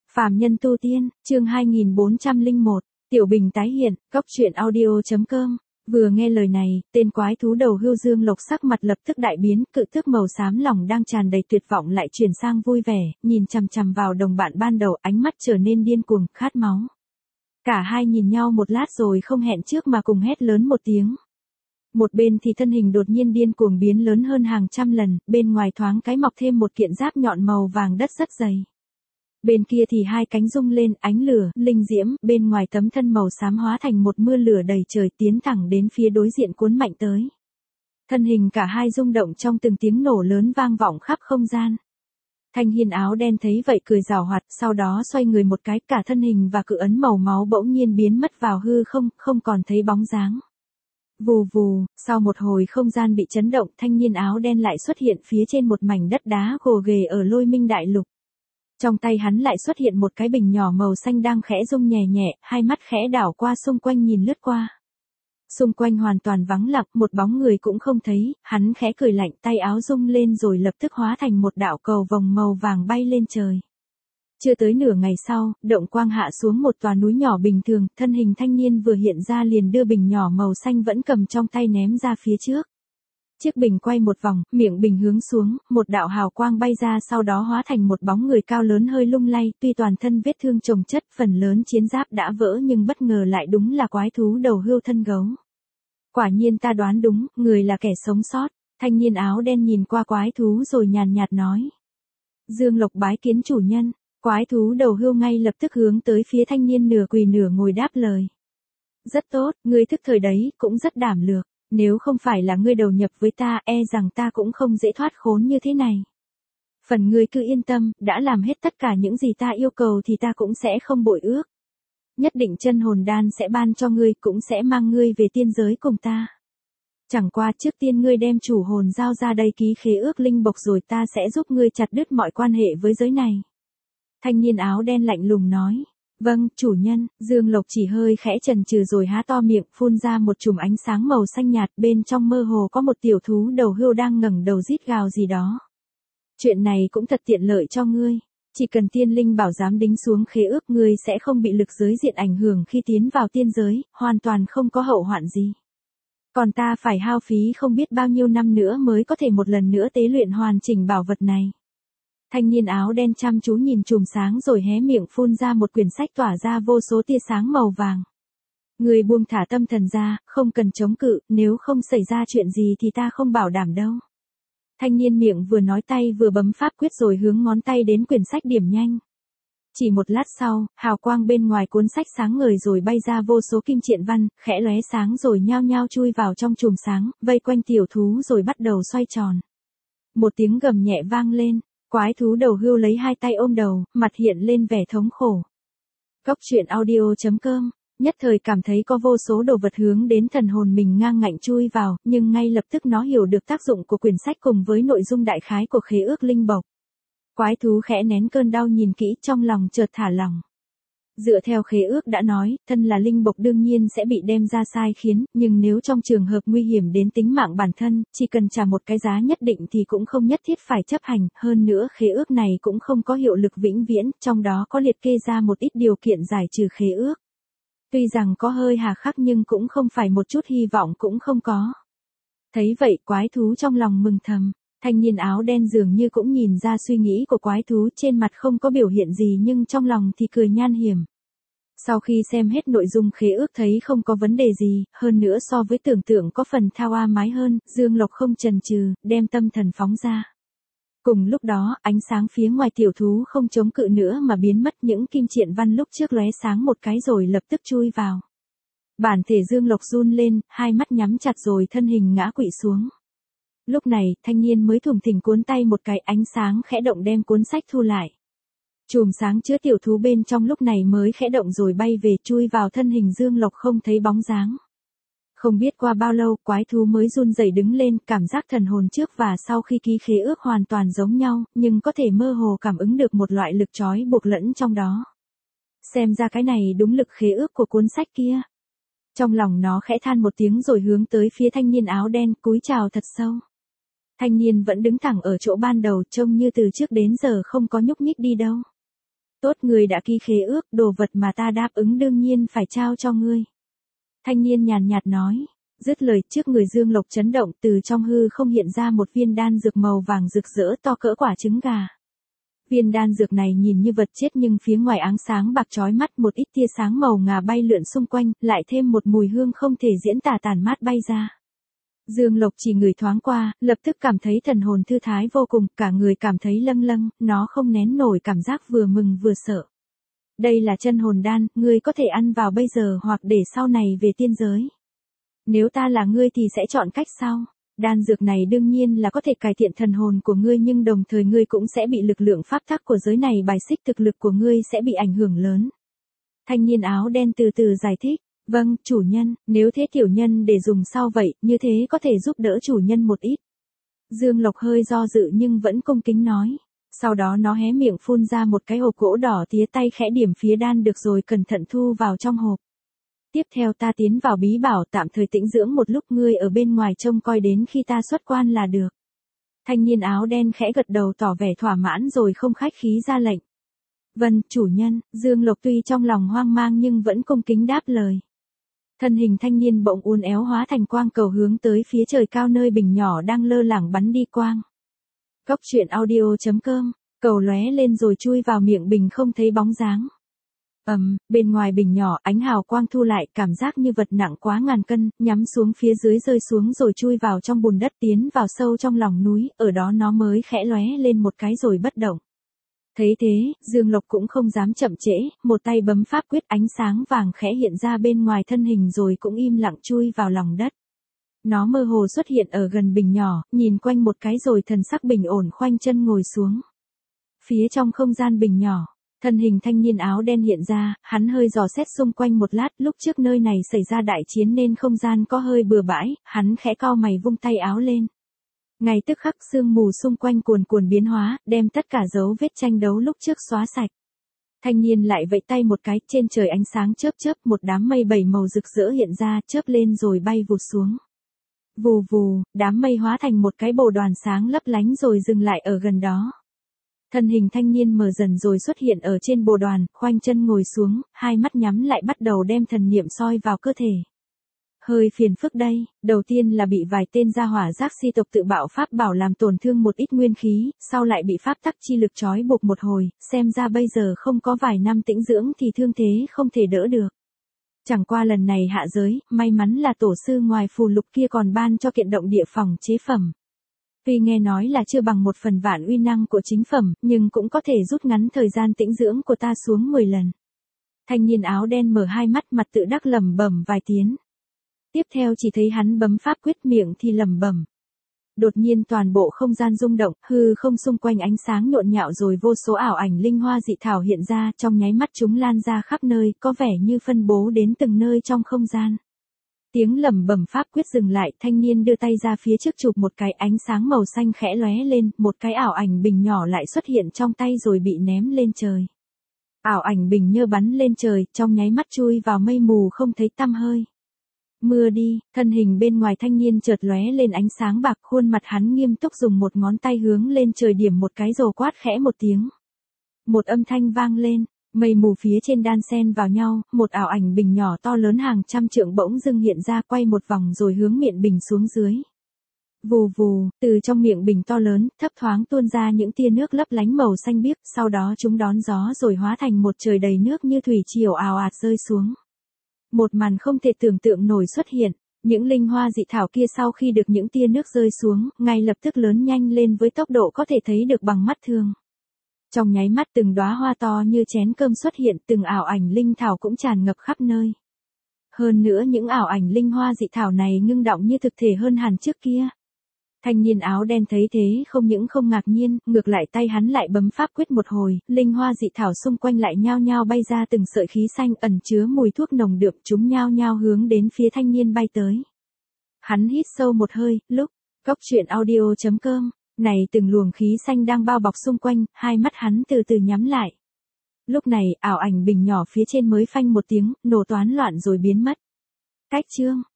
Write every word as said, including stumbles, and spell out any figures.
Phàm nhân tu tiên, chương hai nghìn bốn trăm lẻ một, Tiểu Bình tái hiện, cốc truyện audio.com. Vừa nghe lời này, tên quái thú đầu hươu Dương Lộc sắc mặt lập tức đại biến, cự tức màu xám lòng đang tràn đầy tuyệt vọng lại chuyển sang vui vẻ, nhìn chằm chằm vào đồng bạn ban đầu, ánh mắt trở nên điên cuồng, khát máu. Cả hai nhìn nhau một lát rồi không hẹn trước mà cùng hét lớn một tiếng. Một bên thì thân hình đột nhiên điên cuồng biến lớn hơn hàng trăm lần, bên ngoài thoáng cái mọc thêm một kiện giáp nhọn màu vàng đất rất dày. Bên kia thì hai cánh rung lên, ánh lửa, linh diễm, bên ngoài tấm thân màu xám hóa thành một mưa lửa đầy trời tiến thẳng đến phía đối diện cuốn mạnh tới. Thân hình cả hai rung động trong từng tiếng nổ lớn vang vọng khắp không gian. Thanh niên áo đen thấy vậy cười giảo hoạt, sau đó xoay người một cái, cả thân hình và cự ấn màu máu bỗng nhiên biến mất vào hư không, không còn thấy bóng dáng. Vù vù, sau một hồi không gian bị chấn động, thanh niên áo đen lại xuất hiện phía trên một mảnh đất đá gồ ghề ở Lôi Minh Đại Lục. Trong tay hắn lại xuất hiện một cái bình nhỏ màu xanh đang khẽ rung nhẹ nhẹ, hai mắt khẽ đảo qua xung quanh nhìn lướt qua. Xung quanh hoàn toàn vắng lặng, một bóng người cũng không thấy, hắn khẽ cười lạnh, tay áo rung lên rồi lập tức hóa thành một đạo cầu vồng màu vàng bay lên trời. Chưa tới nửa ngày sau, động quang hạ xuống một tòa núi nhỏ bình thường, thân hình thanh niên vừa hiện ra liền đưa bình nhỏ màu xanh vẫn cầm trong tay ném ra phía trước. Chiếc bình quay một vòng, miệng bình hướng xuống, một đạo hào quang bay ra sau đó hóa thành một bóng người cao lớn hơi lung lay, tuy toàn thân vết thương chồng chất, phần lớn chiến giáp đã vỡ nhưng bất ngờ lại đúng là quái thú đầu hươu thân gấu. Quả nhiên ta đoán đúng, người là kẻ sống sót, thanh niên áo đen nhìn qua quái thú rồi nhàn nhạt nói. Dương Lộc bái kiến chủ nhân, quái thú đầu hươu ngay lập tức hướng tới phía thanh niên nửa quỳ nửa ngồi đáp lời. Rất tốt, ngươi thức thời đấy, cũng rất đảm lược. Nếu không phải là ngươi đầu nhập với ta, e rằng ta cũng không dễ thoát khốn như thế này. Phần ngươi cứ yên tâm, đã làm hết tất cả những gì ta yêu cầu thì ta cũng sẽ không bội ước. Nhất định chân hồn đan sẽ ban cho ngươi, cũng sẽ mang ngươi về tiên giới cùng ta. Chẳng qua trước tiên ngươi đem chủ hồn giao ra đây ký khế ước linh bộc rồi ta sẽ giúp ngươi chặt đứt mọi quan hệ với giới này. Thanh niên áo đen lạnh lùng nói. Vâng, chủ nhân, Dương Lộc chỉ hơi khẽ chần chừ rồi há to miệng, phun ra một chùm ánh sáng màu xanh nhạt, bên trong mơ hồ có một tiểu thú đầu hươu đang ngẩng đầu rít gào gì đó. Chuyện này cũng thật tiện lợi cho ngươi, chỉ cần tiên linh bảo dám đính xuống khế ước ngươi sẽ không bị lực giới diện ảnh hưởng khi tiến vào tiên giới, hoàn toàn không có hậu hoạn gì. Còn ta phải hao phí không biết bao nhiêu năm nữa mới có thể một lần nữa tế luyện hoàn chỉnh bảo vật này. Thanh niên áo đen chăm chú nhìn chùm sáng rồi hé miệng phun ra một quyển sách tỏa ra vô số tia sáng màu vàng. Người buông thả tâm thần ra, không cần chống cự, nếu không xảy ra chuyện gì thì ta không bảo đảm đâu. Thanh niên miệng vừa nói tay vừa bấm pháp quyết rồi hướng ngón tay đến quyển sách điểm nhanh. Chỉ một lát sau, hào quang bên ngoài cuốn sách sáng ngời rồi bay ra vô số kim triện văn, khẽ lóe sáng rồi nhao nhao chui vào trong chùm sáng, vây quanh tiểu thú rồi bắt đầu xoay tròn. Một tiếng gầm nhẹ vang lên. Quái thú đầu hươu lấy hai tay ôm đầu, mặt hiện lên vẻ thống khổ. Cốc truyện audio.com, nhất thời cảm thấy có vô số đồ vật hướng đến thần hồn mình ngang ngạnh chui vào, nhưng ngay lập tức nó hiểu được tác dụng của quyển sách cùng với nội dung đại khái của khế ước linh bộc. Quái thú khẽ nén cơn đau nhìn kỹ trong lòng chợt thả lòng. Dựa theo khế ước đã nói, thân là linh bộc đương nhiên sẽ bị đem ra sai khiến, nhưng nếu trong trường hợp nguy hiểm đến tính mạng bản thân, chỉ cần trả một cái giá nhất định thì cũng không nhất thiết phải chấp hành, hơn nữa khế ước này cũng không có hiệu lực vĩnh viễn, trong đó có liệt kê ra một ít điều kiện giải trừ khế ước. Tuy rằng có hơi hà khắc nhưng cũng không phải một chút hy vọng cũng không có. Thấy vậy quái thú trong lòng mừng thầm. Thanh niên áo đen dường như cũng nhìn ra suy nghĩ của quái thú, trên mặt không có biểu hiện gì nhưng trong lòng thì cười nhan hiểm. Sau khi xem hết nội dung khế ước thấy không có vấn đề gì, hơn nữa so với tưởng tượng có phần thao a mái hơn, Dương Lộc không chần chừ, đem tâm thần phóng ra. Cùng lúc đó, ánh sáng phía ngoài tiểu thú không chống cự nữa mà biến mất, những kim triện văn lúc trước lóe sáng một cái rồi lập tức chui vào. Bản thể Dương Lộc run lên, hai mắt nhắm chặt rồi thân hình ngã quỵ xuống. Lúc này, thanh niên mới thủng thỉnh cuốn tay một cái, ánh sáng khẽ động đem cuốn sách thu lại. Chùm sáng chứa tiểu thú bên trong lúc này mới khẽ động rồi bay về chui vào thân hình Dương Lộc không thấy bóng dáng. Không biết qua bao lâu, quái thú mới run rẩy đứng lên, cảm giác thần hồn trước và sau khi ký khế ước hoàn toàn giống nhau, nhưng có thể mơ hồ cảm ứng được một loại lực trói buộc lẫn trong đó. Xem ra cái này đúng lực khế ước của cuốn sách kia. Trong lòng nó khẽ than một tiếng rồi hướng tới phía thanh niên áo đen, cúi chào thật sâu. Thanh niên vẫn đứng thẳng ở chỗ ban đầu, trông như từ trước đến giờ không có nhúc nhích đi đâu. Tốt, ngươi đã ký khế ước, đồ vật mà ta đáp ứng đương nhiên phải trao cho ngươi. Thanh niên nhàn nhạt nói. Dứt lời, trước người Dương Lộc chấn động, từ trong hư không hiện ra một viên đan dược màu vàng rực rỡ to cỡ quả trứng gà. Viên đan dược này nhìn như vật chết nhưng phía ngoài áng sáng bạc chói mắt, một ít tia sáng màu ngà bay lượn xung quanh, lại thêm một mùi hương không thể diễn tả tản mát bay ra. Dương Lộc chỉ ngửi thoáng qua, lập tức cảm thấy thần hồn thư thái vô cùng, cả người cảm thấy lâng lâng, nó không nén nổi cảm giác vừa mừng vừa sợ. Đây là chân hồn đan, ngươi có thể ăn vào bây giờ hoặc để sau này về tiên giới. Nếu ta là ngươi thì sẽ chọn cách sau. Đan dược này đương nhiên là có thể cải thiện thần hồn của ngươi, nhưng đồng thời ngươi cũng sẽ bị lực lượng pháp tắc của giới này bài xích, thực lực của ngươi sẽ bị ảnh hưởng lớn. Thanh niên áo đen từ từ giải thích. Vâng, chủ nhân, nếu thế tiểu nhân để dùng sau vậy, như thế có thể giúp đỡ chủ nhân một ít. Dương Lộc hơi do dự nhưng vẫn cung kính nói. Sau đó nó hé miệng phun ra một cái hộp gỗ đỏ, tía tay khẽ điểm phía đan được rồi cẩn thận thu vào trong hộp. Tiếp theo ta tiến vào bí bảo, tạm thời tĩnh dưỡng một lúc, ngươi ở bên ngoài trông coi đến khi ta xuất quan là được. Thanh niên áo đen khẽ gật đầu tỏ vẻ thỏa mãn rồi không khách khí ra lệnh. Vâng, chủ nhân. Dương Lộc tuy trong lòng hoang mang nhưng vẫn cung kính đáp lời. Thân hình thanh niên bỗng uốn éo hóa thành quang cầu hướng tới phía trời cao nơi bình nhỏ đang lơ lửng bắn đi quang. Cốc truyện audio chấm com, cầu lóe lên rồi chui vào miệng bình không thấy bóng dáng. Ầm, um, bên ngoài bình nhỏ ánh hào quang thu lại, cảm giác như vật nặng quá ngàn cân, nhắm xuống phía dưới rơi xuống rồi chui vào trong bùn đất, tiến vào sâu trong lòng núi, ở đó nó mới khẽ lóe lên một cái rồi bất động. Thấy thế, Dương Lộc cũng không dám chậm trễ, một tay bấm pháp quyết, ánh sáng vàng khẽ hiện ra bên ngoài thân hình rồi cũng im lặng chui vào lòng đất. Nó mơ hồ xuất hiện ở gần bình nhỏ, nhìn quanh một cái rồi thần sắc bình ổn khoanh chân ngồi xuống. Phía trong không gian bình nhỏ, thân hình thanh niên áo đen hiện ra, hắn hơi dò xét xung quanh một lát, lúc trước nơi này xảy ra đại chiến nên không gian có hơi bừa bãi, hắn khẽ cau mày vung tay áo lên. Ngay tức khắc sương mù xung quanh cuồn cuồn biến hóa, đem tất cả dấu vết tranh đấu lúc trước xóa sạch. Thanh niên lại vẫy tay một cái, trên trời ánh sáng chớp chớp, một đám mây bảy màu rực rỡ hiện ra, chớp lên rồi bay vụt xuống. Vù vù, đám mây hóa thành một cái bồ đoàn sáng lấp lánh rồi dừng lại ở gần đó. Thân hình thanh niên mờ dần rồi xuất hiện ở trên bồ đoàn, khoanh chân ngồi xuống, hai mắt nhắm lại bắt đầu đem thần niệm soi vào cơ thể. Hơi phiền phức đây, đầu tiên là bị vài tên gia hỏa giác si tộc tự bạo pháp bảo làm tổn thương một ít nguyên khí, sau lại bị pháp tắc chi lực trói buộc một hồi, xem ra bây giờ không có vài năm tĩnh dưỡng thì thương thế không thể đỡ được. Chẳng qua lần này hạ giới, may mắn là tổ sư ngoài phù lục kia còn ban cho kiện động địa phòng chế phẩm. Tuy nghe nói là chưa bằng một phần vạn uy năng của chính phẩm, nhưng cũng có thể rút ngắn thời gian tĩnh dưỡng của ta xuống mười lần. Thanh niên áo đen mở hai mắt, mặt tự đắc lẩm bẩm vài tiếng. Tiếp theo chỉ thấy hắn bấm pháp quyết, miệng thì lẩm bẩm. Đột nhiên toàn bộ không gian rung động, hư không xung quanh ánh sáng nhộn nhạo rồi vô số ảo ảnh linh hoa dị thảo hiện ra, trong nháy mắt chúng lan ra khắp nơi, có vẻ như phân bố đến từng nơi trong không gian. Tiếng lẩm bẩm pháp quyết dừng lại, thanh niên đưa tay ra phía trước chụp một cái, ánh sáng màu xanh khẽ lóe lên, một cái ảo ảnh bình nhỏ lại xuất hiện trong tay rồi bị ném lên trời. Ảo ảnh bình nhơ bắn lên trời, trong nháy mắt chui vào mây mù không thấy tăm hơi. Mưa đi, thân hình bên ngoài thanh niên chợt lóe lên ánh sáng bạc, khuôn mặt hắn nghiêm túc dùng một ngón tay hướng lên trời điểm một cái rồi quát khẽ một tiếng. Một âm thanh vang lên, mây mù phía trên đan xen vào nhau, một ảo ảnh bình nhỏ to lớn hàng trăm trượng bỗng dưng hiện ra, quay một vòng rồi hướng miệng bình xuống dưới. Vù vù, từ trong miệng bình to lớn, thấp thoáng tuôn ra những tia nước lấp lánh màu xanh biếc, sau đó chúng đón gió rồi hóa thành một trời đầy nước như thủy triều ào ạt rơi xuống. Một màn không thể tưởng tượng nổi xuất hiện, những linh hoa dị thảo kia sau khi được những tia nước rơi xuống, ngay lập tức lớn nhanh lên với tốc độ có thể thấy được bằng mắt thường. Trong nháy mắt từng đóa hoa to như chén cơm xuất hiện, từng ảo ảnh linh thảo cũng tràn ngập khắp nơi. Hơn nữa những ảo ảnh linh hoa dị thảo này ngưng đọng như thực thể hơn hẳn trước kia. Thanh niên áo đen thấy thế không những không ngạc nhiên, ngược lại tay hắn lại bấm pháp quyết một hồi, linh hoa dị thảo xung quanh lại nhao nhao bay ra từng sợi khí xanh ẩn chứa mùi thuốc nồng đượm, chúng nhao nhao hướng đến phía thanh niên bay tới. Hắn hít sâu một hơi, lúc, cốc truyện audio chấm com, này từng luồng khí xanh đang bao bọc xung quanh, hai mắt hắn từ từ nhắm lại. Lúc này, ảo ảnh bình nhỏ phía trên mới phanh một tiếng, nổ toán loạn rồi biến mất. Cách chương.